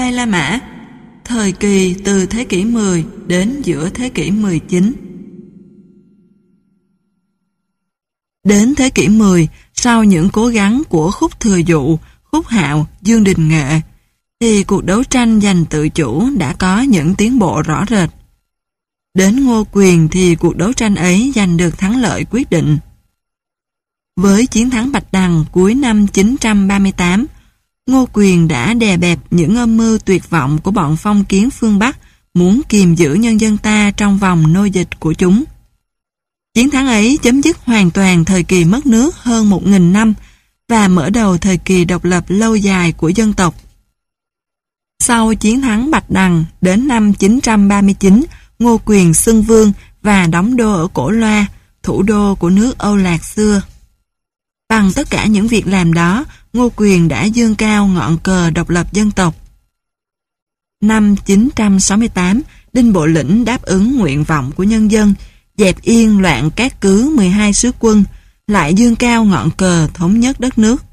Thê La Mã, thời kỳ từ thế kỷ 10 đến giữa thế kỷ 19. Đến thế kỷ 10, sau những cố gắng của Khúc Thừa Dụ, Khúc Hạo, Dương Đình Nghệ, thì cuộc đấu tranh giành tự chủ đã có những tiến bộ rõ rệt. Đến Ngô Quyền thì cuộc đấu tranh ấy giành được thắng lợi quyết định. Với chiến thắng Bạch Đằng cuối năm 938, Ngô Quyền đã đè bẹp những âm mưu tuyệt vọng của bọn phong kiến phương Bắc muốn kiềm giữ nhân dân ta trong vòng nô dịch của chúng. Chiến thắng ấy chấm dứt hoàn toàn thời kỳ mất nước hơn 1000 năm và mở đầu thời kỳ độc lập lâu dài của dân tộc. Sau chiến thắng Bạch Đằng, đến năm 939, Ngô Quyền xưng vương và đóng đô ở Cổ Loa, thủ đô của nước Âu Lạc xưa. Bằng tất cả những việc làm đó, Ngô Quyền đã dương cao ngọn cờ độc lập dân tộc. Năm 968, Đinh Bộ Lĩnh đáp ứng nguyện vọng của nhân dân, dẹp yên loạn cát cứ 12 sứ quân, lại dương cao ngọn cờ thống nhất đất nước.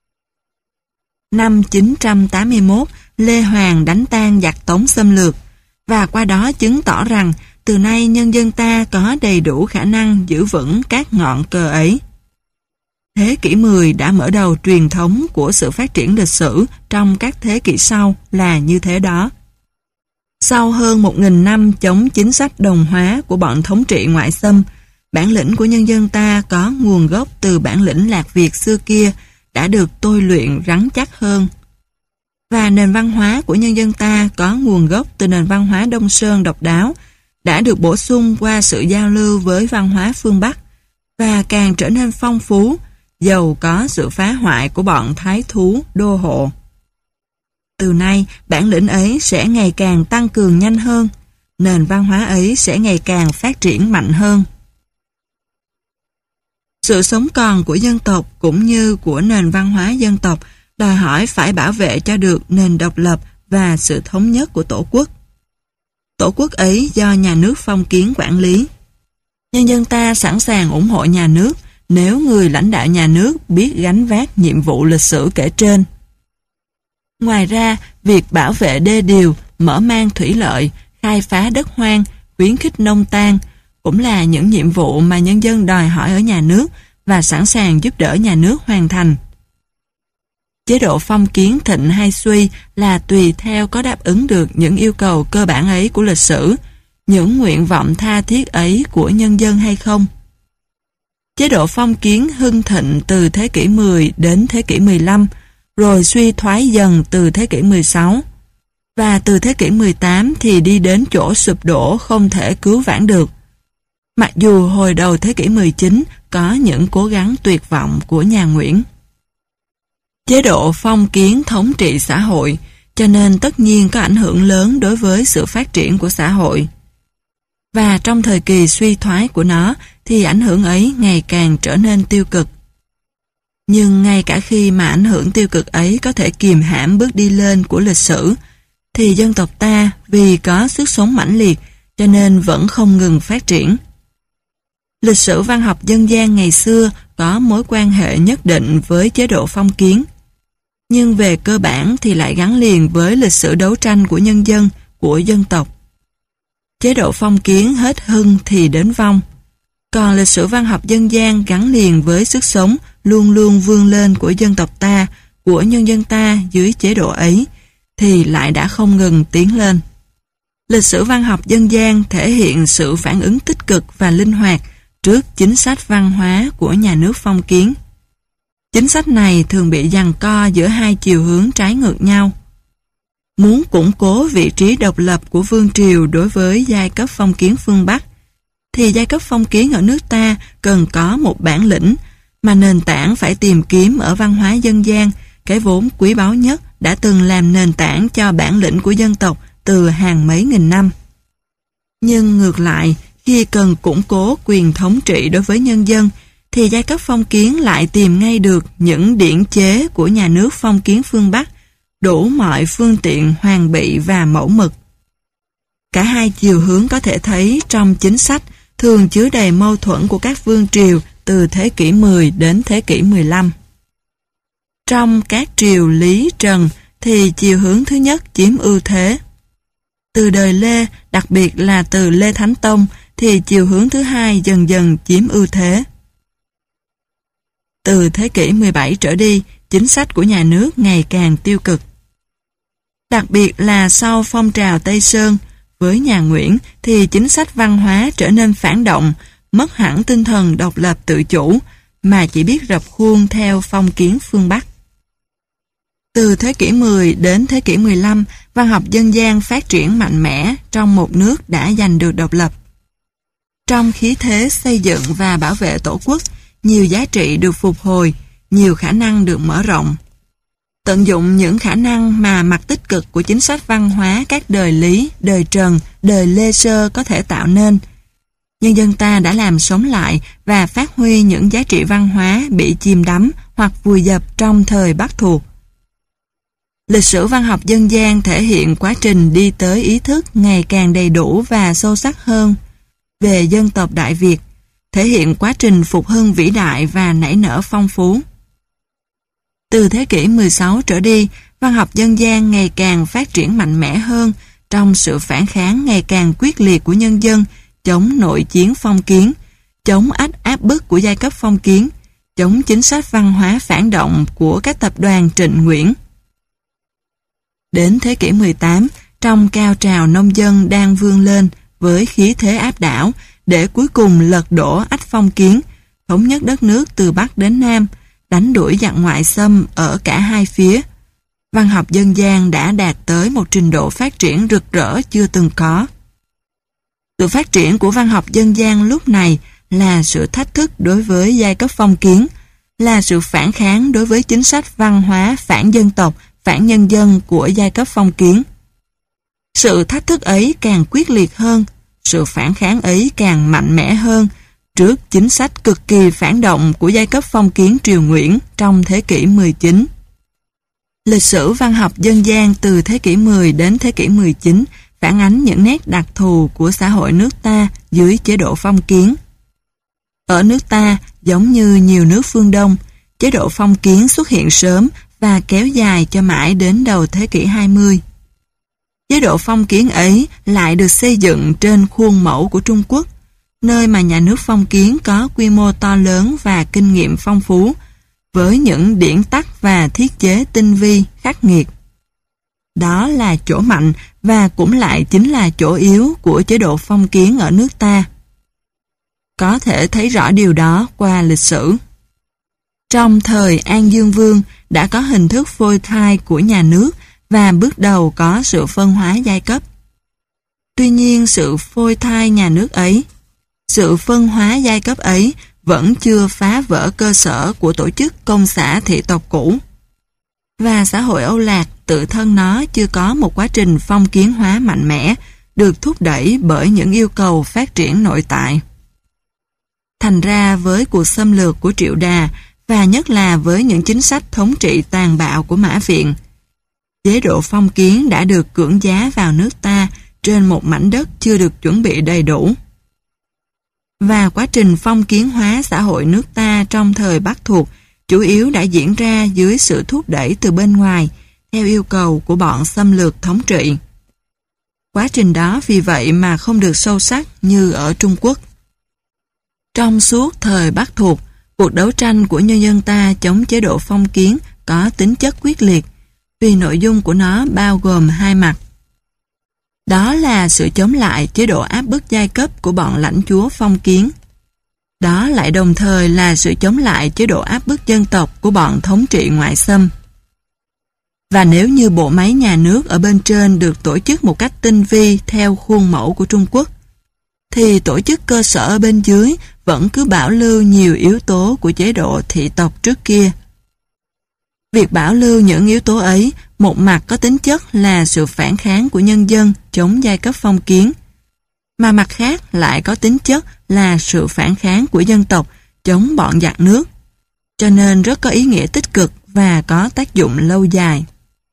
Năm 981, Lê Hoàng đánh tan giặc Tống xâm lược, và qua đó chứng tỏ rằng từ nay nhân dân ta có đầy đủ khả năng giữ vững các ngọn cờ ấy. Thế kỷ 10 đã mở đầu truyền thống của sự phát triển lịch sử trong các thế kỷ sau là như thế đó. Sau hơn 1000 năm chống chính sách đồng hóa của bọn thống trị ngoại xâm, bản lĩnh của nhân dân ta có nguồn gốc từ bản lĩnh Lạc Việt xưa kia đã được tôi luyện rắn chắc hơn. Và nền văn hóa của nhân dân ta có nguồn gốc từ nền văn hóa Đông Sơn độc đáo, đã được bổ sung qua sự giao lưu với văn hóa phương Bắc, và càng trở nên phong phú, dầu có sự phá hoại của bọn thái thú đô hộ. Từ nay, bản lĩnh ấy sẽ ngày càng tăng cường nhanh hơn, nền văn hóa ấy sẽ ngày càng phát triển mạnh hơn. Sự sống còn của dân tộc cũng như của nền văn hóa dân tộc đòi hỏi phải bảo vệ cho được nền độc lập và sự thống nhất của Tổ quốc. Tổ quốc ấy do nhà nước phong kiến quản lý. Nhân dân ta sẵn sàng ủng hộ nhà nước nếu người lãnh đạo nhà nước biết gánh vác nhiệm vụ lịch sử kể trên. Ngoài ra, việc bảo vệ đê điều, mở mang thủy lợi, khai phá đất hoang, khuyến khích nông tan cũng là những nhiệm vụ mà nhân dân đòi hỏi ở nhà nước và sẵn sàng giúp đỡ nhà nước hoàn thành. Chế độ phong kiến thịnh hay suy là tùy theo có đáp ứng được những yêu cầu cơ bản ấy của lịch sử, những nguyện vọng tha thiết ấy của nhân dân hay không. Chế độ phong kiến hưng thịnh từ thế kỷ 10 đến thế kỷ 15, rồi suy thoái dần từ thế kỷ 16. Và từ thế kỷ 18 thì đi đến chỗ sụp đổ không thể cứu vãn được. Mặc dù hồi đầu thế kỷ 19 có những cố gắng tuyệt vọng của nhà Nguyễn. Chế độ phong kiến thống trị xã hội, cho nên tất nhiên có ảnh hưởng lớn đối với sự phát triển của xã hội. Và trong thời kỳ suy thoái của nó thì ảnh hưởng ấy ngày càng trở nên tiêu cực. Nhưng ngay cả khi mà ảnh hưởng tiêu cực ấy có thể kiềm hãm bước đi lên của lịch sử, thì dân tộc ta vì có sức sống mãnh liệt cho nên vẫn không ngừng phát triển. Lịch sử văn học dân gian ngày xưa có mối quan hệ nhất định với chế độ phong kiến, nhưng về cơ bản thì lại gắn liền với lịch sử đấu tranh của nhân dân, của dân tộc. Chế độ phong kiến hết hưng thì đến vong, còn lịch sử văn học dân gian gắn liền với sức sống luôn luôn vươn lên của dân tộc ta, của nhân dân ta dưới chế độ ấy, thì lại đã không ngừng tiến lên. Lịch sử văn học dân gian thể hiện sự phản ứng tích cực và linh hoạt trước chính sách văn hóa của nhà nước phong kiến. Chính sách này thường bị giằng co giữa hai chiều hướng trái ngược nhau. Muốn củng cố vị trí độc lập của vương triều đối với giai cấp phong kiến phương Bắc, thì giai cấp phong kiến ở nước ta cần có một bản lĩnh mà nền tảng phải tìm kiếm ở văn hóa dân gian, cái vốn quý báu nhất đã từng làm nền tảng cho bản lĩnh của dân tộc từ hàng mấy nghìn năm. Nhưng ngược lại, khi cần củng cố quyền thống trị đối với nhân dân, thì giai cấp phong kiến lại tìm ngay được những điển chế của nhà nước phong kiến phương Bắc, đủ mọi phương tiện hoàn bị và mẫu mực. Cả hai chiều hướng có thể thấy trong chính sách thường chứa đầy mâu thuẫn của các vương triều từ thế kỷ 10 đến thế kỷ 15. Trong các triều Lý Trần thì chiều hướng thứ nhất chiếm ưu thế. Từ đời Lê, đặc biệt là từ Lê Thánh Tông, thì chiều hướng thứ hai dần dần chiếm ưu thế. Từ thế kỷ 17 trở đi, chính sách của nhà nước ngày càng tiêu cực. Đặc biệt là sau phong trào Tây Sơn, với nhà Nguyễn thì chính sách văn hóa trở nên phản động, mất hẳn tinh thần độc lập tự chủ, mà chỉ biết rập khuôn theo phong kiến phương Bắc. Từ thế kỷ 10 đến thế kỷ 15, văn học dân gian phát triển mạnh mẽ trong một nước đã giành được độc lập. Trong khí thế xây dựng và bảo vệ Tổ quốc, nhiều giá trị được phục hồi, nhiều khả năng được mở rộng. Tận dụng những khả năng mà mặt tích cực của chính sách văn hóa các đời Lý, đời Trần, đời Lê Sơ có thể tạo nên, nhân dân ta đã làm sống lại và phát huy những giá trị văn hóa bị chìm đắm hoặc vùi dập trong thời Bắc thuộc. Lịch sử văn học dân gian thể hiện quá trình đi tới ý thức ngày càng đầy đủ và sâu sắc hơn về dân tộc Đại Việt, thể hiện quá trình phục hưng vĩ đại và nảy nở phong phú. Từ thế kỷ 16 trở đi, văn học dân gian ngày càng phát triển mạnh mẽ hơn trong sự phản kháng ngày càng quyết liệt của nhân dân chống nội chiến phong kiến, chống áp bức của giai cấp phong kiến, chống chính sách văn hóa phản động của các tập đoàn Trịnh Nguyễn. Đến thế kỷ 18, trong cao trào nông dân đang vươn lên với khí thế áp đảo để cuối cùng lật đổ ách phong kiến, thống nhất đất nước từ Bắc đến Nam, đánh đuổi giặc ngoại xâm ở cả hai phía. Văn học dân gian đã đạt tới một trình độ phát triển rực rỡ chưa từng có. Sự phát triển của văn học dân gian lúc này là sự thách thức đối với giai cấp phong kiến, là sự phản kháng đối với chính sách văn hóa phản dân tộc, phản nhân dân của giai cấp phong kiến. Sự thách thức ấy càng quyết liệt hơn, sự phản kháng ấy càng mạnh mẽ hơn trước chính sách cực kỳ phản động của giai cấp phong kiến Triều Nguyễn trong thế kỷ 19. Lịch sử văn học dân gian từ thế kỷ 10 đến thế kỷ 19 phản ánh những nét đặc thù của xã hội nước ta dưới chế độ phong kiến. Ở nước ta, giống như nhiều nước phương Đông, chế độ phong kiến xuất hiện sớm và kéo dài cho mãi đến đầu thế kỷ 20. Chế độ phong kiến ấy lại được xây dựng trên khuôn mẫu của Trung Quốc, nơi mà nhà nước phong kiến có quy mô to lớn và kinh nghiệm phong phú, với những điển tắc và thiết chế tinh vi, khắc nghiệt. Đó là chỗ mạnh và cũng lại chính là chỗ yếu của chế độ phong kiến ở nước ta. Có thể thấy rõ điều đó qua lịch sử. Trong thời An Dương Vương đã có hình thức phôi thai của nhà nước và bước đầu có sự phân hóa giai cấp. Tuy nhiên sự phôi thai nhà nước ấy, sự phân hóa giai cấp ấy vẫn chưa phá vỡ cơ sở của tổ chức công xã thị tộc cũ. Và xã hội Âu Lạc tự thân nó chưa có một quá trình phong kiến hóa mạnh mẽ, được thúc đẩy bởi những yêu cầu phát triển nội tại. Thành ra với cuộc xâm lược của Triệu Đà, và nhất là với những chính sách thống trị tàn bạo của Mã Viện, chế độ phong kiến đã được cưỡng giá vào nước ta trên một mảnh đất chưa được chuẩn bị đầy đủ. Và quá trình phong kiến hóa xã hội nước ta trong thời Bắc thuộc chủ yếu đã diễn ra dưới sự thúc đẩy từ bên ngoài, theo yêu cầu của bọn xâm lược thống trị. Quá trình đó vì vậy mà không được sâu sắc như ở Trung Quốc. Trong suốt thời Bắc thuộc, cuộc đấu tranh của nhân dân ta chống chế độ phong kiến có tính chất quyết liệt, vì nội dung của nó bao gồm hai mặt. Đó là sự chống lại chế độ áp bức giai cấp của bọn lãnh chúa phong kiến. Đó lại đồng thời là sự chống lại chế độ áp bức dân tộc của bọn thống trị ngoại xâm. Và nếu như bộ máy nhà nước ở bên trên được tổ chức một cách tinh vi theo khuôn mẫu của Trung Quốc, thì tổ chức cơ sở ở bên dưới vẫn cứ bảo lưu nhiều yếu tố của chế độ thị tộc trước kia. Việc bảo lưu những yếu tố ấy, một mặt có tính chất là sự phản kháng của nhân dân chống giai cấp phong kiến, mà mặt khác lại có tính chất là sự phản kháng của dân tộc chống bọn giặc nước, cho nên rất có ý nghĩa tích cực và có tác dụng lâu dài.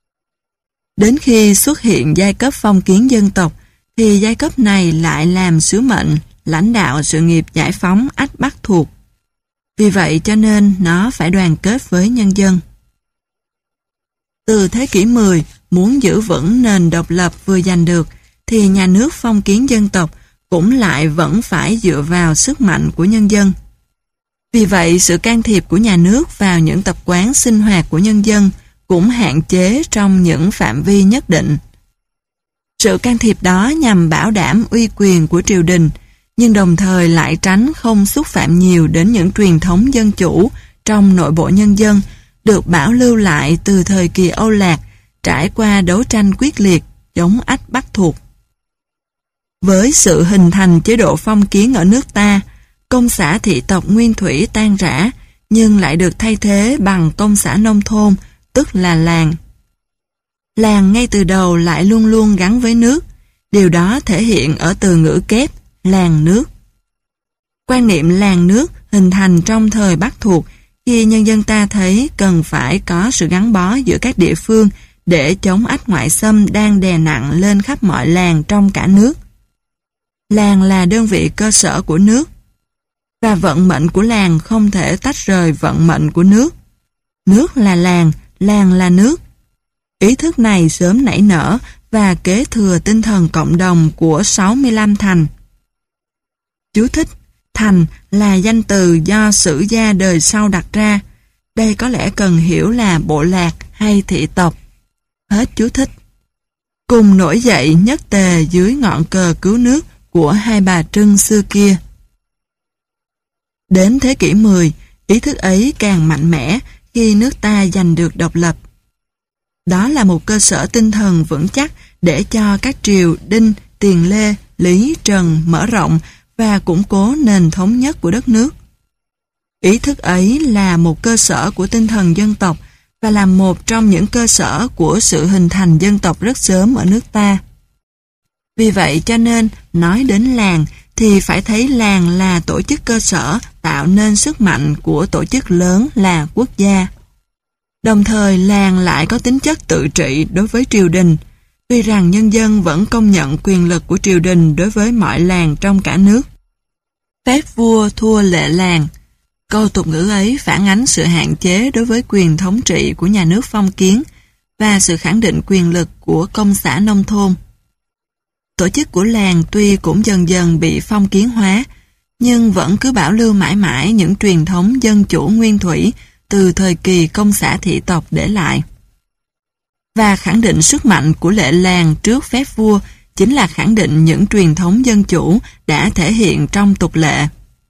Đến khi xuất hiện giai cấp phong kiến dân tộc, thì giai cấp này lại làm sứ mệnh lãnh đạo sự nghiệp giải phóng ách Bắc thuộc. Vì vậy cho nên nó phải đoàn kết với nhân dân. Từ thế kỷ 10, muốn giữ vững nền độc lập vừa giành được, thì nhà nước phong kiến dân tộc cũng lại vẫn phải dựa vào sức mạnh của nhân dân. Vì vậy, sự can thiệp của nhà nước vào những tập quán sinh hoạt của nhân dân cũng hạn chế trong những phạm vi nhất định. Sự can thiệp đó nhằm bảo đảm uy quyền của triều đình, nhưng đồng thời lại tránh không xúc phạm nhiều đến những truyền thống dân chủ trong nội bộ nhân dân, được bảo lưu lại từ thời kỳ Âu Lạc, trải qua đấu tranh quyết liệt chống Ách Bắc thuộc. Với sự hình thành chế độ phong kiến ở nước ta, công xã thị tộc nguyên thủy tan rã, nhưng lại được thay thế bằng công xã nông thôn, tức là làng. Làng ngay từ đầu lại luôn luôn gắn với nước, điều đó thể hiện ở từ ngữ kép làng nước. Quan niệm làng nước hình thành trong thời Bắc thuộc khi nhân dân ta thấy cần phải có sự gắn bó giữa các địa phương để chống ách ngoại xâm đang đè nặng lên khắp mọi làng trong cả nước. Làng là đơn vị cơ sở của nước, và vận mệnh của làng không thể tách rời vận mệnh của nước. Nước là làng là nước. Ý thức này sớm nảy nở và kế thừa tinh thần cộng đồng của 65 thành. Chú thích: thành là danh từ do sử gia đời sau đặt ra. Đây có lẽ cần hiểu là bộ lạc hay thị tộc. Hết chú thích. Cùng nổi dậy nhất tề dưới ngọn cờ cứu nước của hai bà Trưng xưa kia. Đến thế kỷ 10, ý thức ấy càng mạnh mẽ khi nước ta giành được độc lập. Đó là một cơ sở tinh thần vững chắc để cho các triều Đinh, Tiền Lê, Lý, Trần mở rộng và củng cố nền thống nhất của đất nước. Ý thức ấy là một cơ sở của tinh thần dân tộc và là một trong những cơ sở của sự hình thành dân tộc rất sớm ở nước ta. Vì vậy cho nên, nói đến làng thì phải thấy làng là tổ chức cơ sở tạo nên sức mạnh của tổ chức lớn là quốc gia. Đồng thời làng lại có tính chất tự trị đối với triều đình, tuy rằng nhân dân vẫn công nhận quyền lực của triều đình đối với mọi làng trong cả nước. Phép vua thua lệ làng. Câu tục ngữ ấy phản ánh sự hạn chế đối với quyền thống trị của nhà nước phong kiến và sự khẳng định quyền lực của công xã nông thôn. Tổ chức của làng tuy cũng dần dần bị phong kiến hóa, nhưng vẫn cứ bảo lưu mãi mãi những truyền thống dân chủ nguyên thủy từ thời kỳ công xã thị tộc để lại. Và khẳng định sức mạnh của lệ làng trước phép vua chính là khẳng định những truyền thống dân chủ đã thể hiện trong tục lệ.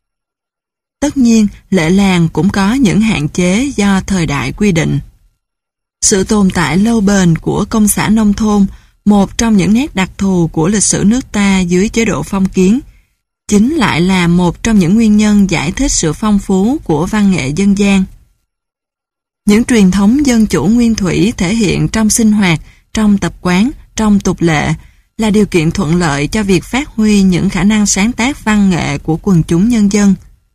Tất nhiên, lệ làng cũng có những hạn chế do thời đại quy định. Sự tồn tại lâu bền của công xã nông thôn, một trong những nét đặc thù của lịch sử nước ta dưới chế độ phong kiến, chính lại là một trong những nguyên nhân giải thích sự phong phú của văn nghệ dân gian. Những truyền thống dân chủ nguyên thủy thể hiện trong sinh hoạt, trong tập quán, trong tục lệ là điều kiện thuận lợi cho việc phát huy những khả năng sáng tác văn nghệ của quần chúng nhân dân.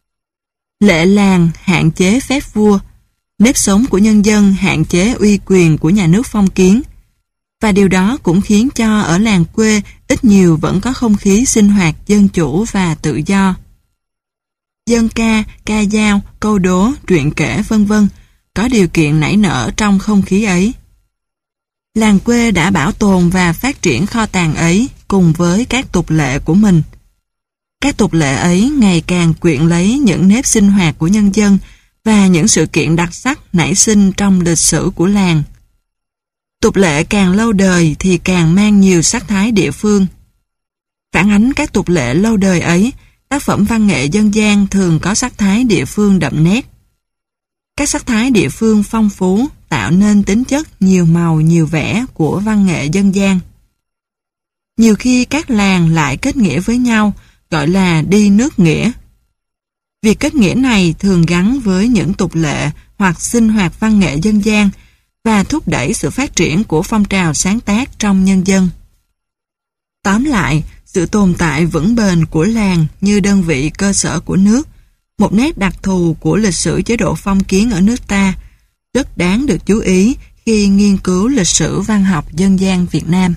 Lệ làng hạn chế phép vua, nếp sống của nhân dân hạn chế uy quyền của nhà nước phong kiến, và điều đó cũng khiến cho ở làng quê ít nhiều vẫn có không khí sinh hoạt dân chủ và tự do. Dân ca, ca dao, câu đố, truyện kể vân vân có điều kiện nảy nở trong không khí ấy. Làng quê đã bảo tồn và phát triển kho tàng ấy cùng với các tục lệ của mình. Các tục lệ ấy ngày càng quyện lấy những nếp sinh hoạt của nhân dân và những sự kiện đặc sắc nảy sinh trong lịch sử của làng. Tục lệ càng lâu đời thì càng mang nhiều sắc thái địa phương. Phản ánh các tục lệ lâu đời ấy, tác phẩm văn nghệ dân gian thường có sắc thái địa phương đậm nét. Các sắc thái địa phương phong phú tạo nên tính chất nhiều màu nhiều vẻ của văn nghệ dân gian. Nhiều khi các làng lại kết nghĩa với nhau, gọi là đi nước nghĩa. Việc kết nghĩa này thường gắn với những tục lệ hoặc sinh hoạt văn nghệ dân gian và thúc đẩy sự phát triển của phong trào sáng tác trong nhân dân. Tóm lại, sự tồn tại vững bền của làng như đơn vị cơ sở của nước, một nét đặc thù của lịch sử chế độ phong kiến ở nước ta, rất đáng được chú ý khi nghiên cứu lịch sử văn học dân gian Việt Nam.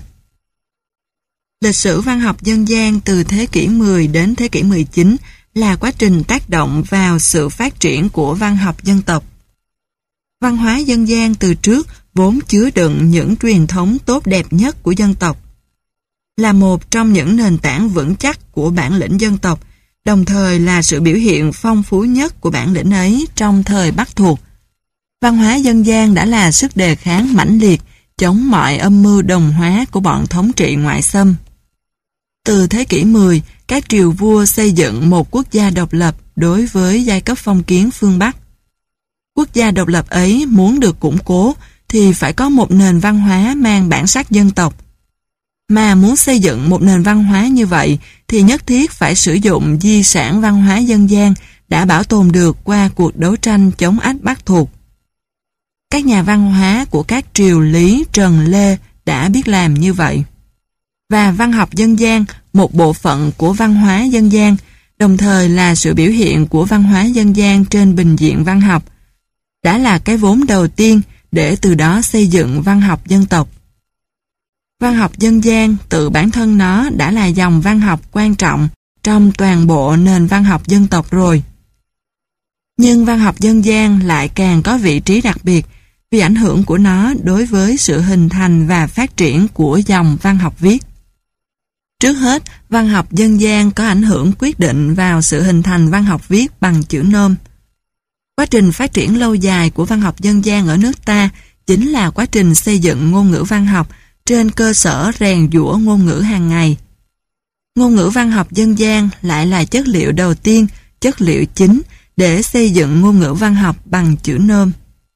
Lịch sử văn học dân gian từ thế kỷ 10 đến thế kỷ 19 là quá trình tác động vào sự phát triển của văn học dân tộc. Văn hóa dân gian từ trước vốn chứa đựng những truyền thống tốt đẹp nhất của dân tộc. Là một trong những nền tảng vững chắc của bản lĩnh dân tộc, đồng thời là sự biểu hiện phong phú nhất của bản lĩnh ấy trong thời Bắc thuộc. Văn hóa dân gian đã là sức đề kháng mãnh liệt chống mọi âm mưu đồng hóa của bọn thống trị ngoại xâm. Từ thế kỷ 10, các triều vua xây dựng một quốc gia độc lập đối với giai cấp phong kiến phương Bắc. Quốc gia độc lập ấy muốn được củng cố thì phải có một nền văn hóa mang bản sắc dân tộc. Mà muốn xây dựng một nền văn hóa như vậy thì nhất thiết phải sử dụng di sản văn hóa dân gian đã bảo tồn được qua cuộc đấu tranh chống ách Bắc thuộc. Các nhà văn hóa của các triều Lý, Trần, Lê đã biết làm như vậy. Và văn học dân gian, một bộ phận của văn hóa dân gian, đồng thời là sự biểu hiện của văn hóa dân gian trên bình diện văn học, đã là cái vốn đầu tiên để từ đó xây dựng văn học dân tộc. Văn học dân gian tự bản thân nó đã là dòng văn học quan trọng trong toàn bộ nền văn học dân tộc rồi. Nhưng văn học dân gian lại càng có vị trí đặc biệt vì ảnh hưởng của nó đối với sự hình thành và phát triển của dòng văn học viết. Trước hết, văn học dân gian có ảnh hưởng quyết định vào sự hình thành văn học viết bằng chữ nôm. Quá trình phát triển lâu dài của văn học dân gian ở nước ta chính là quá trình xây dựng ngôn ngữ văn học trên cơ sở rèn giũa ngôn ngữ hàng ngày. Ngôn ngữ văn học dân gian lại là chất liệu đầu tiên, chất liệu chính để xây dựng ngôn ngữ văn học bằng chữ nôm.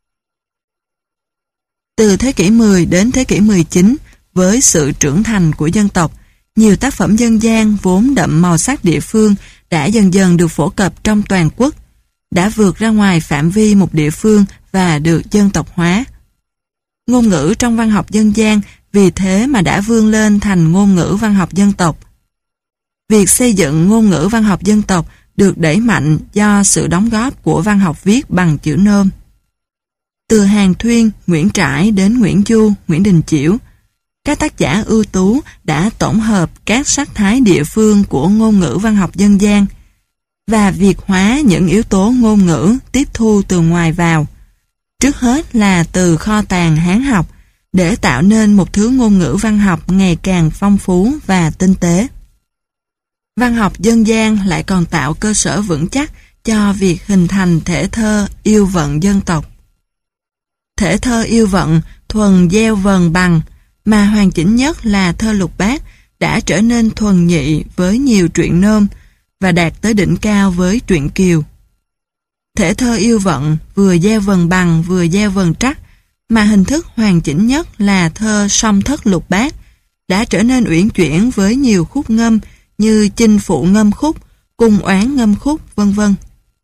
Từ thế kỷ 10 đến thế kỷ 19, với sự trưởng thành của dân tộc, nhiều tác phẩm dân gian vốn đậm màu sắc địa phương đã dần dần được phổ cập trong toàn quốc, đã vượt ra ngoài phạm vi một địa phương và được dân tộc hóa. Ngôn ngữ trong văn học dân gian vì thế mà đã vươn lên thành ngôn ngữ văn học dân tộc. Việc xây dựng ngôn ngữ văn học dân tộc được đẩy mạnh do sự đóng góp của văn học viết bằng chữ nôm. Từ Hàn Thuyên, Nguyễn Trãi đến Nguyễn Du, Nguyễn Đình Chiểu, các tác giả ưu tú đã tổng hợp các sắc thái địa phương của ngôn ngữ văn học dân gian và việt hóa những yếu tố ngôn ngữ tiếp thu từ ngoài vào, trước hết là từ kho tàng Hán học, để tạo nên một thứ ngôn ngữ văn học ngày càng phong phú và tinh tế. Văn học dân gian lại còn tạo cơ sở vững chắc cho việc hình thành thể thơ yêu vận dân tộc. Thể thơ yêu vận thuần gieo vần bằng, mà hoàn chỉnh nhất là thơ Lục Bát, đã trở nên thuần nhị với nhiều truyện nôm và đạt tới đỉnh cao với truyện kiều. Thể thơ yêu vận vừa gieo vần bằng vừa gieo vần trắc, mà hình thức hoàn chỉnh nhất là thơ Song Thất Lục Bát, đã trở nên uyển chuyển với nhiều khúc ngâm như Chinh Phụ ngâm khúc, Cung Oán ngâm khúc, vân vân.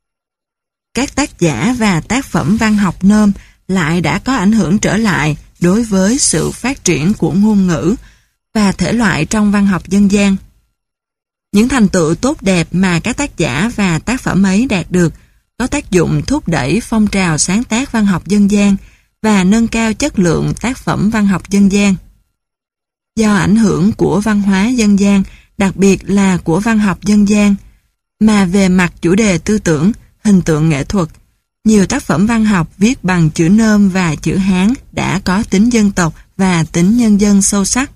Các tác giả và tác phẩm văn học nôm lại đã có ảnh hưởng trở lại đối với sự phát triển của ngôn ngữ và thể loại trong văn học dân gian. Những thành tựu tốt đẹp mà các tác giả và tác phẩm ấy đạt được có tác dụng thúc đẩy phong trào sáng tác văn học dân gian và nâng cao chất lượng tác phẩm văn học dân gian. Do ảnh hưởng của văn hóa dân gian, đặc biệt là của văn học dân gian, mà về mặt chủ đề tư tưởng, hình tượng nghệ thuật, nhiều tác phẩm văn học viết bằng chữ nôm và chữ Hán đã có tính dân tộc và tính nhân dân sâu sắc.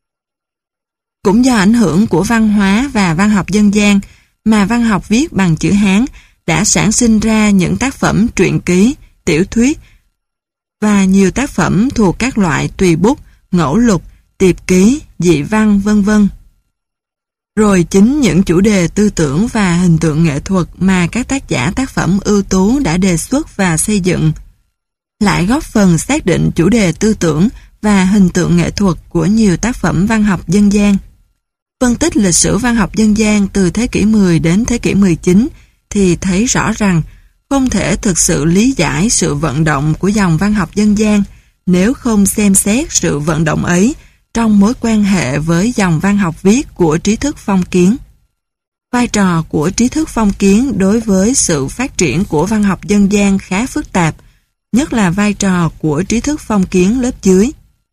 Cũng do ảnh hưởng của văn hóa và văn học dân gian mà văn học viết bằng chữ Hán đã sản sinh ra những tác phẩm truyện ký, tiểu thuyết và nhiều tác phẩm thuộc các loại tùy bút, ngẫu lục, tiệp ký, dị văn, vân vân. Rồi chính những chủ đề tư tưởng và hình tượng nghệ thuật mà các tác giả tác phẩm ưu tú đã đề xuất và xây dựng lại góp phần xác định chủ đề tư tưởng và hình tượng nghệ thuật của nhiều tác phẩm văn học dân gian. Phân tích lịch sử văn học dân gian từ thế kỷ 10 đến thế kỷ 19 thì thấy rõ rằng không thể thực sự lý giải sự vận động của dòng văn học dân gian nếu không xem xét sự vận động ấy trong mối quan hệ với dòng văn học viết của trí thức phong kiến. Vai trò của trí thức phong kiến đối với sự phát triển của văn học dân gian khá phức tạp, nhất là vai trò của trí thức phong kiến lớp dưới.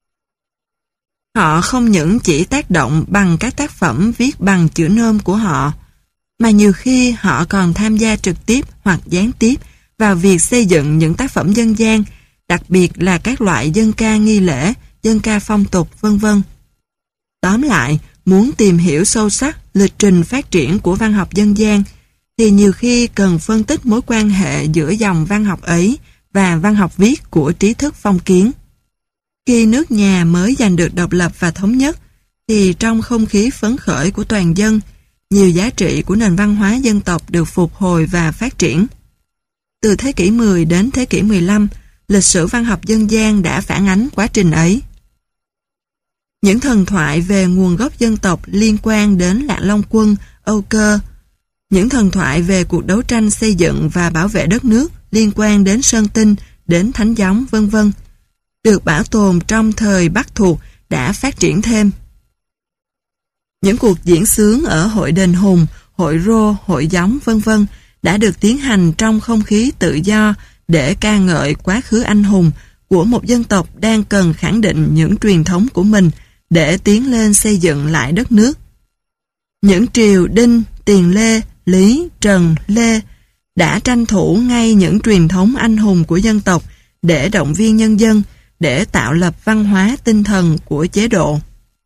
Họ không những chỉ tác động bằng các tác phẩm viết bằng chữ nôm của họ, mà nhiều khi họ còn tham gia trực tiếp hoặc gián tiếp vào việc xây dựng những tác phẩm dân gian đặc biệt là các loại dân ca nghi lễ, dân ca phong tục, vân vân. Tóm lại, muốn tìm hiểu sâu sắc lịch trình phát triển của văn học dân gian, thì nhiều khi cần phân tích mối quan hệ giữa dòng văn học ấy và văn học viết của trí thức phong kiến. Khi nước nhà mới giành được độc lập và thống nhất, thì trong không khí phấn khởi của toàn dân, nhiều giá trị của nền văn hóa dân tộc được phục hồi và phát triển. Từ thế kỷ 10 đến thế kỷ 15, lịch sử văn học dân gian đã phản ánh quá trình ấy. Những thần thoại về nguồn gốc dân tộc liên quan đến Lạc Long Quân, Âu Cơ, những thần thoại về cuộc đấu tranh xây dựng và bảo vệ đất nước liên quan đến Sơn Tinh, đến Thánh Gióng, vân vân, được bảo tồn trong thời Bắc thuộc đã phát triển thêm. Những cuộc diễn xướng ở hội đền Hùng, hội Rô, hội Gióng, vân vân đã được tiến hành trong không khí tự do để ca ngợi quá khứ anh hùng của một dân tộc đang cần khẳng định những truyền thống của mình để tiến lên xây dựng lại đất nước. Những triều Đinh, Tiền Lê, Lý, Trần, Lê đã tranh thủ ngay những truyền thống anh hùng của dân tộc để động viên nhân dân, để tạo lập văn hóa tinh thần của chế độ.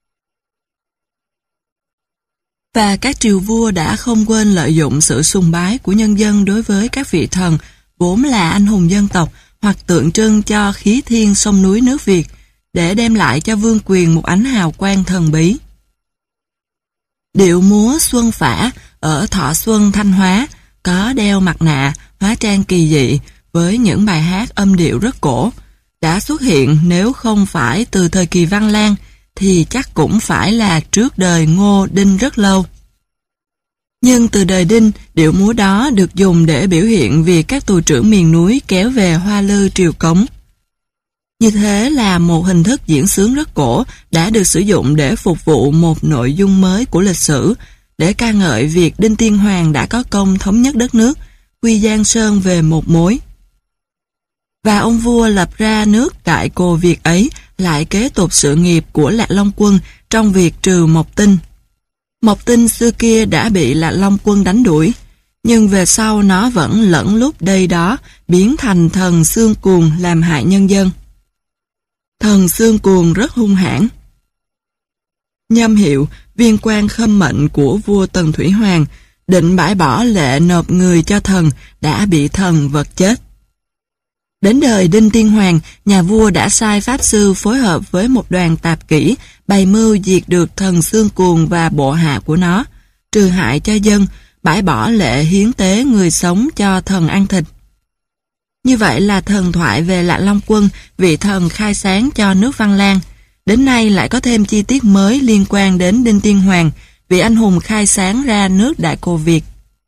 Và các triều vua đã không quên lợi dụng sự sùng bái của nhân dân đối với các vị thần vốn là anh hùng dân tộc hoặc tượng trưng cho khí thiên sông núi nước Việt để đem lại cho vương quyền một ánh hào quang thần bí. Điệu múa Xuân Phả ở Thọ Xuân, Thanh Hóa có đeo mặt nạ, hóa trang kỳ dị với những bài hát âm điệu rất cổ, đã xuất hiện nếu không phải từ thời kỳ Văn Lang thì chắc cũng phải là trước đời Ngô Đinh rất lâu. Nhưng từ đời Đinh, điệu múa đó được dùng để biểu hiện việc các tù trưởng miền núi kéo về Hoa Lư triều cống. Như thế là một hình thức diễn xướng rất cổ đã được sử dụng để phục vụ một nội dung mới của lịch sử, để ca ngợi việc Đinh Tiên Hoàng đã có công thống nhất đất nước, quy Giang Sơn về một mối. Và ông vua lập ra nước Đại Cồ Việt ấy lại kế tục sự nghiệp của Lạc Long Quân trong việc trừ Mộc Tinh. Mộc Tinh xưa kia đã bị Lạc Long Quân đánh đuổi, nhưng về sau nó vẫn lẫn lút đây đó, biến thành thần Xương Cuồng làm hại nhân dân. Thần Xương Cuồng rất hung hãn. Nhâm Hiệu, viên quan khâm mệnh của vua Tần Thủy Hoàng, định bãi bỏ lệ nộp người cho thần, đã bị thần vật chết. Đến đời Đinh Tiên Hoàng, nhà vua đã sai pháp sư phối hợp với một đoàn tạp kỹ bày mưu diệt được thần Xương Cuồng và bộ hạ của nó, trừ hại cho dân, bãi bỏ lệ hiến tế người sống cho thần ăn thịt. Như vậy là thần thoại về Lạc Long Quân, vị thần khai sáng cho nước Văn Lang. Đến nay lại có thêm chi tiết mới liên quan đến Đinh Tiên Hoàng, vị anh hùng khai sáng ra nước Đại Cồ Việt.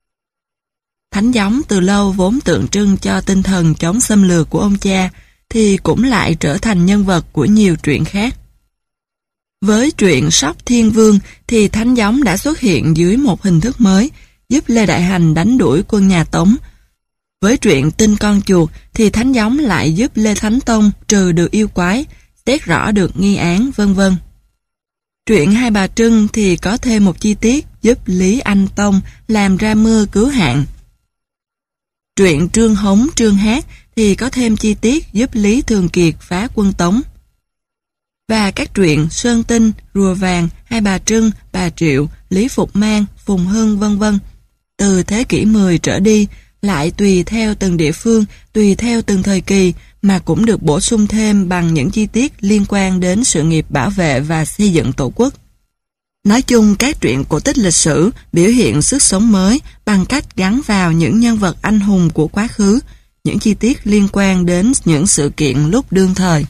Thánh Gióng từ lâu vốn tượng trưng cho tinh thần chống xâm lược của ông cha, thì cũng lại trở thành nhân vật của nhiều truyện khác. Với truyện Sóc Thiên Vương thì Thánh Gióng đã xuất hiện dưới một hình thức mới, giúp Lê Đại Hành đánh đuổi quân nhà Tống. Với truyện Tinh Con Chuột thì Thánh Gióng lại giúp Lê Thánh Tông trừ được yêu quái, xét rõ được nghi án, vân vân. Truyện Hai Bà Trưng thì có thêm một chi tiết giúp Lý Anh Tông làm ra mưa cứu hạn. Truyện Trương Hống Trương Hát thì có thêm chi tiết giúp Lý Thường Kiệt phá quân Tống. Và các truyện Sơn Tinh, Rùa Vàng, Hai Bà Trưng, Bà Triệu, Lý Phục Mang, Phùng Hưng, vân vân, từ thế kỷ 10 trở đi, lại tùy theo từng địa phương, tùy theo từng thời kỳ mà cũng được bổ sung thêm bằng những chi tiết liên quan đến sự nghiệp bảo vệ và xây dựng Tổ quốc. Nói chung, các truyện cổ tích lịch sử biểu hiện sức sống mới bằng cách gắn vào những nhân vật anh hùng của quá khứ, những chi tiết liên quan đến những sự kiện lúc đương thời.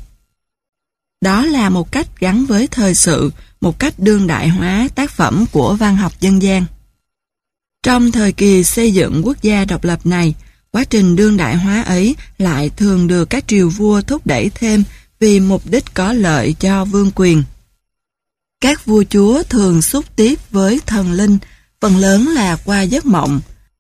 Đó là một cách gắn với thời sự, một cách đương đại hóa tác phẩm của văn học dân gian. Trong thời kỳ xây dựng quốc gia độc lập này, quá trình đương đại hóa ấy lại thường được các triều vua thúc đẩy thêm vì mục đích có lợi cho vương quyền. Các vua chúa thường xúc tiếp với thần linh, phần lớn là qua giấc mộng,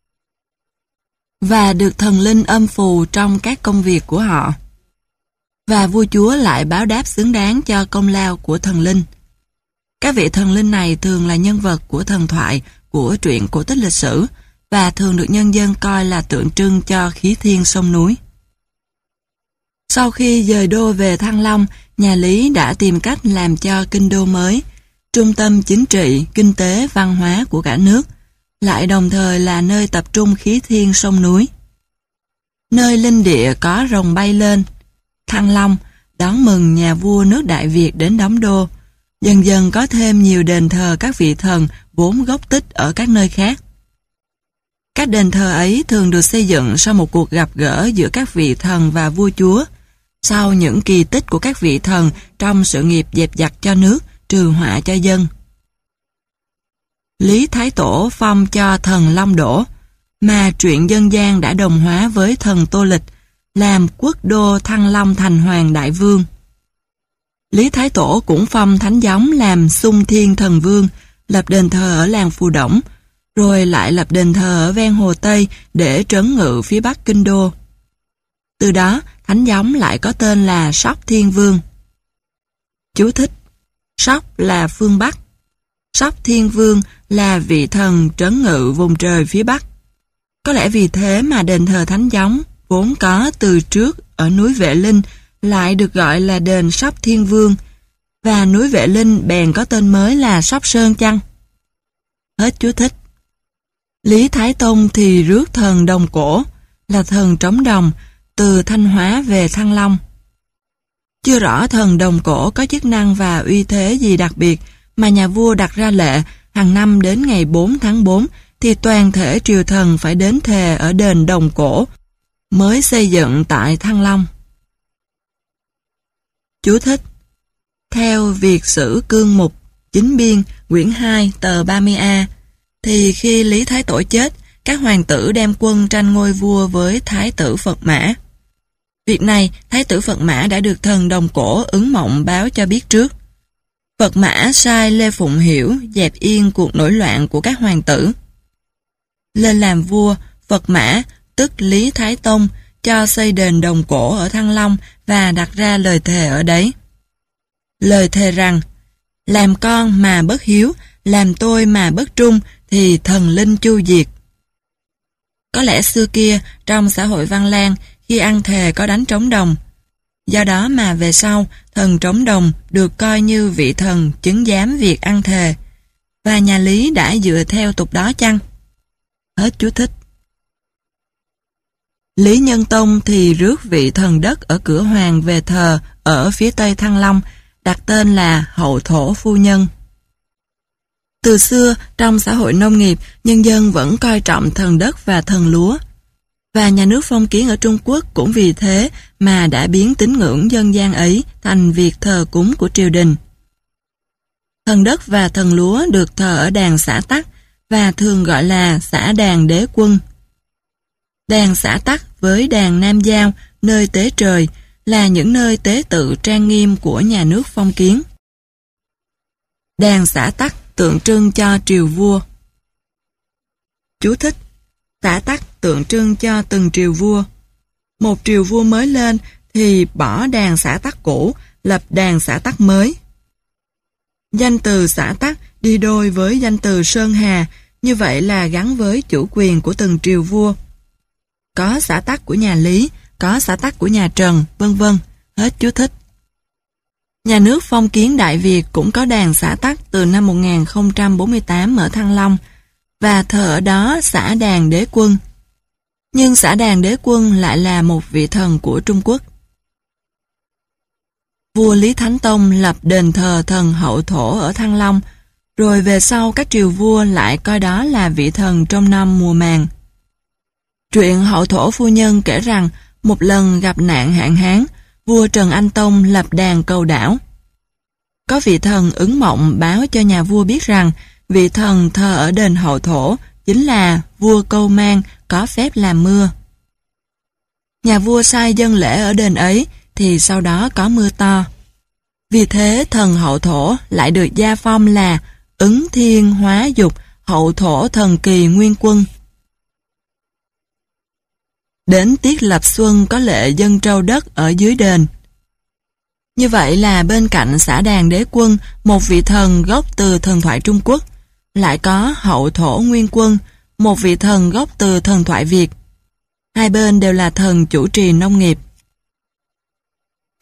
và được thần linh âm phù trong các công việc của họ. Và vua chúa lại báo đáp xứng đáng cho công lao của thần linh. Các vị thần linh này thường là nhân vật của thần thoại, của truyện cổ tích lịch sử, và thường được nhân dân coi là tượng trưng cho khí thiên sông núi. Sau khi dời đô về Thăng Long, nhà Lý đã tìm cách làm cho kinh đô mới, trung tâm chính trị, kinh tế, văn hóa của cả nước, lại đồng thời là nơi tập trung khí thiên sông núi. Nơi linh địa có rồng bay lên, Thăng Long, đón mừng nhà vua nước Đại Việt đến đóng đô, dần dần có thêm nhiều đền thờ các vị thần vốn gốc tích ở các nơi khác. Các đền thờ ấy thường được xây dựng sau một cuộc gặp gỡ giữa các vị thần và vua chúa, sau những kỳ tích của các vị thần trong sự nghiệp dẹp giặc cho nước, trừ họa cho dân. Lý Thái Tổ phong cho thần Long Đỗ, mà truyện dân gian đã đồng hóa với thần Tô Lịch, làm quốc đô Thăng Long thành hoàng đại vương. Lý Thái Tổ cũng phong thánh gióng làm Xung Thiên Thần Vương, lập đền thờ ở làng Phù Đổng, rồi lại lập đền thờ ở ven Hồ Tây để trấn ngự phía bắc kinh đô. Từ đó, thánh gióng lại có tên là Sóc Thiên Vương. Chú thích: Sóc là phương Bắc, Sóc Thiên Vương là vị thần trấn ngự vùng trời phía Bắc. Có lẽ vì thế mà đền thờ thánh gióng vốn có từ trước ở núi Vệ Linh lại được gọi là đền Sóc Thiên Vương, và núi Vệ Linh bèn có tên mới là Sóc Sơn chăng? Hết chú thích. Lý Thái Tông thì rước thần Đồng Cổ, là thần trống đồng, từ Thanh Hóa về Thăng Long. Chưa rõ thần Đồng Cổ có chức năng và uy thế gì đặc biệt, mà nhà vua đặt ra lệ hàng năm đến ngày 4 tháng 4 thì toàn thể triều thần phải đến thề ở đền Đồng Cổ mới xây dựng tại Thăng Long. Chú thích: Theo Việt Sử Cương Mục Chính Biên quyển 2 tờ 30A thì khi Lý Thái Tổ chết, các hoàng tử đem quân tranh ngôi vua với Thái tử Phật Mã. Việc này, Thái tử Phật Mã đã được thần Đồng Cổ ứng mộng báo cho biết trước. Phật Mã sai Lê Phụng Hiểu dẹp yên cuộc nổi loạn của các hoàng tử. Lên làm vua, Phật Mã, tức Lý Thái Tông, cho xây đền Đồng Cổ ở Thăng Long và đặt ra lời thề ở đấy. Lời thề rằng, làm con mà bất hiếu, làm tôi mà bất trung thì thần linh chu diệt. Có lẽ xưa kia, trong xã hội Văn Lang, khi ăn thề có đánh trống đồng. Do đó mà về sau, thần trống đồng được coi như vị thần chứng giám việc ăn thề. Và nhà Lý đã dựa theo tục đó chăng? Hết chú thích. Lý Nhân Tông thì rước vị thần đất ở cửa hoàng về thờ ở phía tây Thăng Long, đặt tên là Hậu Thổ Phu Nhân. Từ xưa, trong xã hội nông nghiệp, nhân dân vẫn coi trọng thần đất và thần lúa. Và nhà nước phong kiến ở Trung Quốc cũng vì thế mà đã biến tín ngưỡng dân gian ấy thành việc thờ cúng của triều đình. Thần đất và thần lúa được thờ ở đàn xã Tắc và thường gọi là xã đàn đế quân. Đàn xã Tắc với đàn Nam Giao, nơi tế trời, là những nơi tế tự trang nghiêm của nhà nước phong kiến. Đàn xã Tắc tượng trưng cho triều vua. Chú thích: Xã Tắc tượng trưng cho từng triều vua. Một triều vua mới lên thì bỏ đàn xã Tắc cũ, lập đàn xã Tắc mới. Danh từ xã Tắc đi đôi với danh từ Sơn Hà, như vậy là gắn với chủ quyền của từng triều vua. Có xã Tắc của nhà Lý, có xã Tắc của nhà Trần, vân vân. Hết chú thích. Nhà nước phong kiến Đại Việt cũng có đàn xã Tắc từ năm 1048 ở Thăng Long, và thờ ở đó xã đàn đế quân. Nhưng xã đàn đế quân lại là một vị thần của Trung Quốc. Vua Lý Thánh Tông lập đền thờ thần Hậu Thổ ở Thăng Long, rồi về sau các triều vua lại coi đó là vị thần trong năm mùa màng. Truyện Hậu Thổ Phu Nhân kể rằng một lần gặp nạn hạn hán, vua Trần Anh Tông lập đàn cầu đảo. Có vị thần ứng mộng báo cho nhà vua biết rằng vị thần thờ ở đền Hậu Thổ chính là vua Câu Mang có phép làm mưa. Nhà vua sai dâng lễ ở đền ấy thì sau đó có mưa to. Vì thế thần Hậu Thổ lại được gia phong là Ứng Thiên Hóa Dục Hậu Thổ Thần Kỳ Nguyên Quân. Đến tiết lập xuân có lệ dâng trâu đất ở dưới đền. Như vậy là bên cạnh xã đàn đế quân, một vị thần gốc từ thần thoại Trung Quốc, lại có Hậu Thổ Nguyên Quân, một vị thần gốc từ thần thoại Việt. Hai bên đều là thần chủ trì nông nghiệp.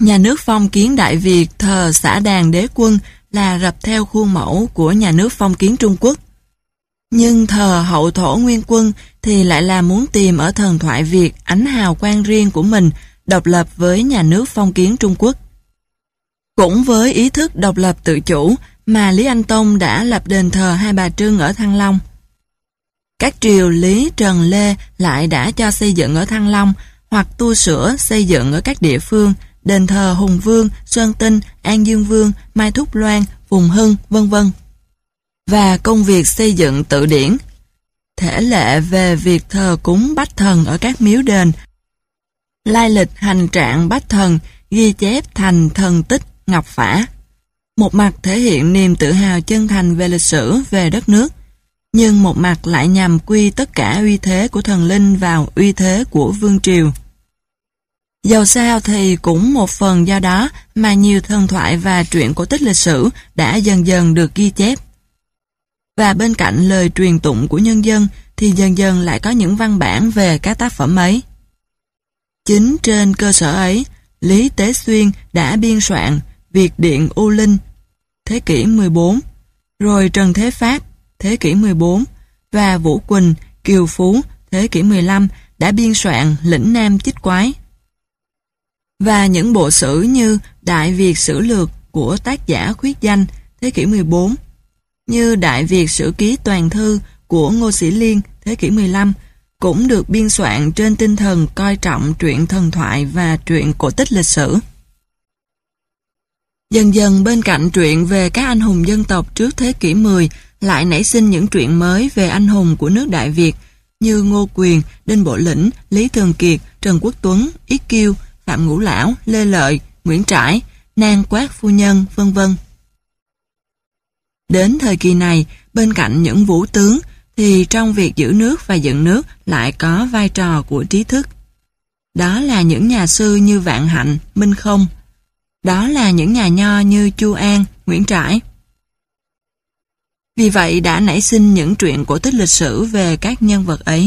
Nhà nước phong kiến Đại Việt thờ Xã Đàn Đế Quân là rập theo khuôn mẫu của nhà nước phong kiến Trung Quốc. Nhưng thờ Hậu Thổ Nguyên Quân thì lại là muốn tìm ở thần thoại Việt ánh hào quang riêng của mình, độc lập với nhà nước phong kiến Trung Quốc. Cũng với ý thức độc lập tự chủ mà Lý Anh Tông đã lập đền thờ Hai Bà Trưng ở Thăng Long. Các triều Lý, Trần, Lê lại đã cho xây dựng ở Thăng Long hoặc tu sửa xây dựng ở các địa phương, đền thờ Hùng Vương, Sơn Tinh, An Dương Vương, Mai Thúc Loan, Phùng Hưng, vân vân. Và công việc xây dựng tự điển, thể lệ về việc thờ cúng bách thần ở các miếu đền, lai lịch hành trạng bách thần ghi chép thành thần tích Ngọc Phả. Một mặt thể hiện niềm tự hào chân thành về lịch sử, về đất nước, nhưng một mặt lại nhằm quy tất cả uy thế của thần linh vào uy thế của vương triều. Dầu sao thì cũng một phần do đó mà nhiều thần thoại và truyện cổ tích lịch sử đã dần dần được ghi chép. Và bên cạnh lời truyền tụng của nhân dân thì dần dần lại có những văn bản về các tác phẩm ấy. Chính trên cơ sở ấy, Lý Tế Xuyên đã biên soạn Việt Điện U Linh, thế kỷ 14, rồi Trần Thế Phát, thế kỷ 14, và Vũ Quỳnh, Kiều Phú, thế kỷ 15 đã biên soạn Lĩnh Nam Chích Quái. Và những bộ sử như Đại Việt Sử Lược của tác giả Khuyết Danh, thế kỷ 14, như Đại Việt Sử Ký Toàn Thư của Ngô Sĩ Liên, thế kỷ 15, cũng được biên soạn trên tinh thần coi trọng truyện thần thoại và truyện cổ tích lịch sử. Dần dần bên cạnh truyện về các anh hùng dân tộc trước thế kỷ 10 lại nảy sinh những truyện mới về anh hùng của nước Đại Việt như Ngô Quyền, Đinh Bộ Lĩnh, Lý Thường Kiệt, Trần Quốc Tuấn, Yết Kiêu, Phạm Ngũ Lão, Lê Lợi, Nguyễn Trãi, Nang Quát Phu Nhân, vân vân. Đến thời kỳ này, bên cạnh những vũ tướng thì trong việc giữ nước và dựng nước lại có vai trò của trí thức. Đó là những nhà sư như Vạn Hạnh, Minh Không. Đó là những nhà nho như Chu An, Nguyễn Trãi. Vì vậy đã nảy sinh những truyện cổ tích lịch sử về các nhân vật ấy.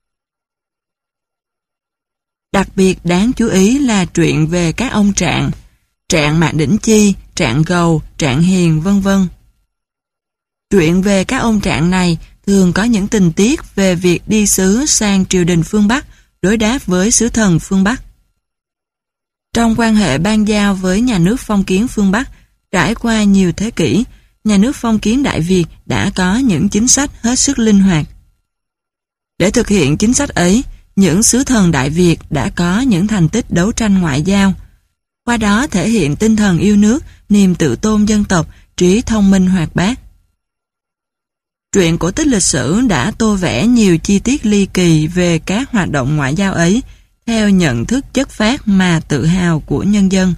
Đặc biệt đáng chú ý là truyện về các ông Trạng, Trạng Mạc Đỉnh Chi, Trạng Gầu, Trạng Hiền, vân vân. Truyện về các ông Trạng này thường có những tình tiết về việc đi sứ sang triều đình phương Bắc đối đáp với sứ thần phương Bắc. Trong quan hệ ban giao với nhà nước phong kiến phương Bắc, trải qua nhiều thế kỷ, nhà nước phong kiến Đại Việt đã có những chính sách hết sức linh hoạt. Để thực hiện chính sách ấy, những sứ thần Đại Việt đã có những thành tích đấu tranh ngoại giao. Qua đó thể hiện tinh thần yêu nước, niềm tự tôn dân tộc, trí thông minh hoạt bát. Truyện cổ tích lịch sử đã tô vẽ nhiều chi tiết ly kỳ về các hoạt động ngoại giao ấy, theo nhận thức chất phác mà tự hào của nhân dân.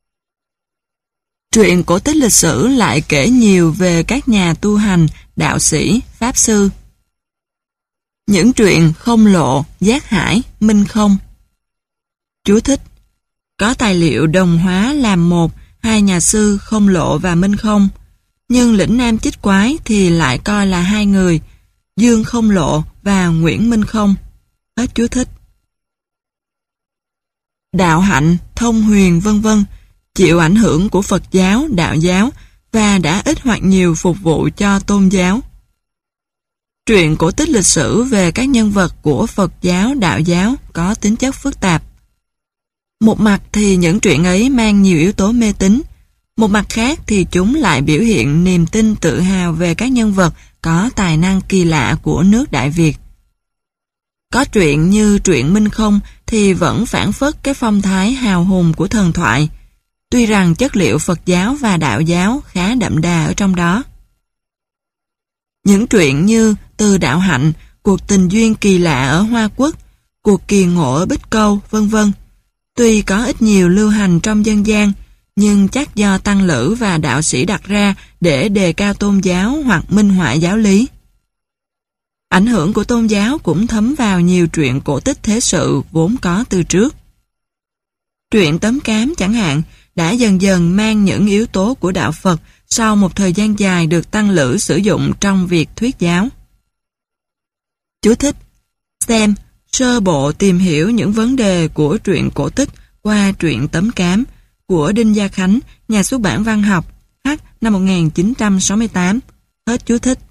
Truyện cổ tích lịch sử lại kể nhiều về các nhà tu hành, đạo sĩ, pháp sư. Những truyện Không Lộ, Giác Hải, Minh Không. Chú thích: có tài liệu đồng hóa làm một hai nhà sư Không Lộ và Minh Không, nhưng Lĩnh Nam Chích Quái thì lại coi là hai người, Dương Không Lộ và Nguyễn Minh Không. Hết chú thích. Đạo Hạnh, Thông Huyền, vân vân chịu ảnh hưởng của Phật giáo, Đạo giáo và đã ít hoặc nhiều phục vụ cho tôn giáo. Truyện cổ tích lịch sử về các nhân vật của Phật giáo, Đạo giáo có tính chất phức tạp. Một mặt thì những truyện ấy mang nhiều yếu tố mê tín, một mặt khác thì chúng lại biểu hiện niềm tin tự hào về các nhân vật có tài năng kỳ lạ của nước Đại Việt. Có truyện như truyện Minh Không thì vẫn phản phất cái phong thái hào hùng của thần thoại, tuy rằng chất liệu Phật giáo và Đạo giáo khá đậm đà ở trong đó. Những truyện như Từ Đạo Hạnh, Cuộc tình duyên kỳ lạ ở Hoa Quốc, Cuộc kỳ ngộ ở Bích Câu, vân vân, tuy có ít nhiều lưu hành trong dân gian, nhưng chắc do tăng lữ và đạo sĩ đặt ra để đề cao tôn giáo hoặc minh họa giáo lý. Ảnh hưởng của tôn giáo cũng thấm vào nhiều truyện cổ tích thế sự vốn có từ trước. Truyện Tấm Cám chẳng hạn đã dần dần mang những yếu tố của đạo Phật sau một thời gian dài được tăng lữ sử dụng trong việc thuyết giáo. Chú thích: xem sơ bộ tìm hiểu những vấn đề của truyện cổ tích qua truyện Tấm Cám của Đinh Gia Khánh, nhà xuất bản văn học, H năm 1968. Hết chú thích.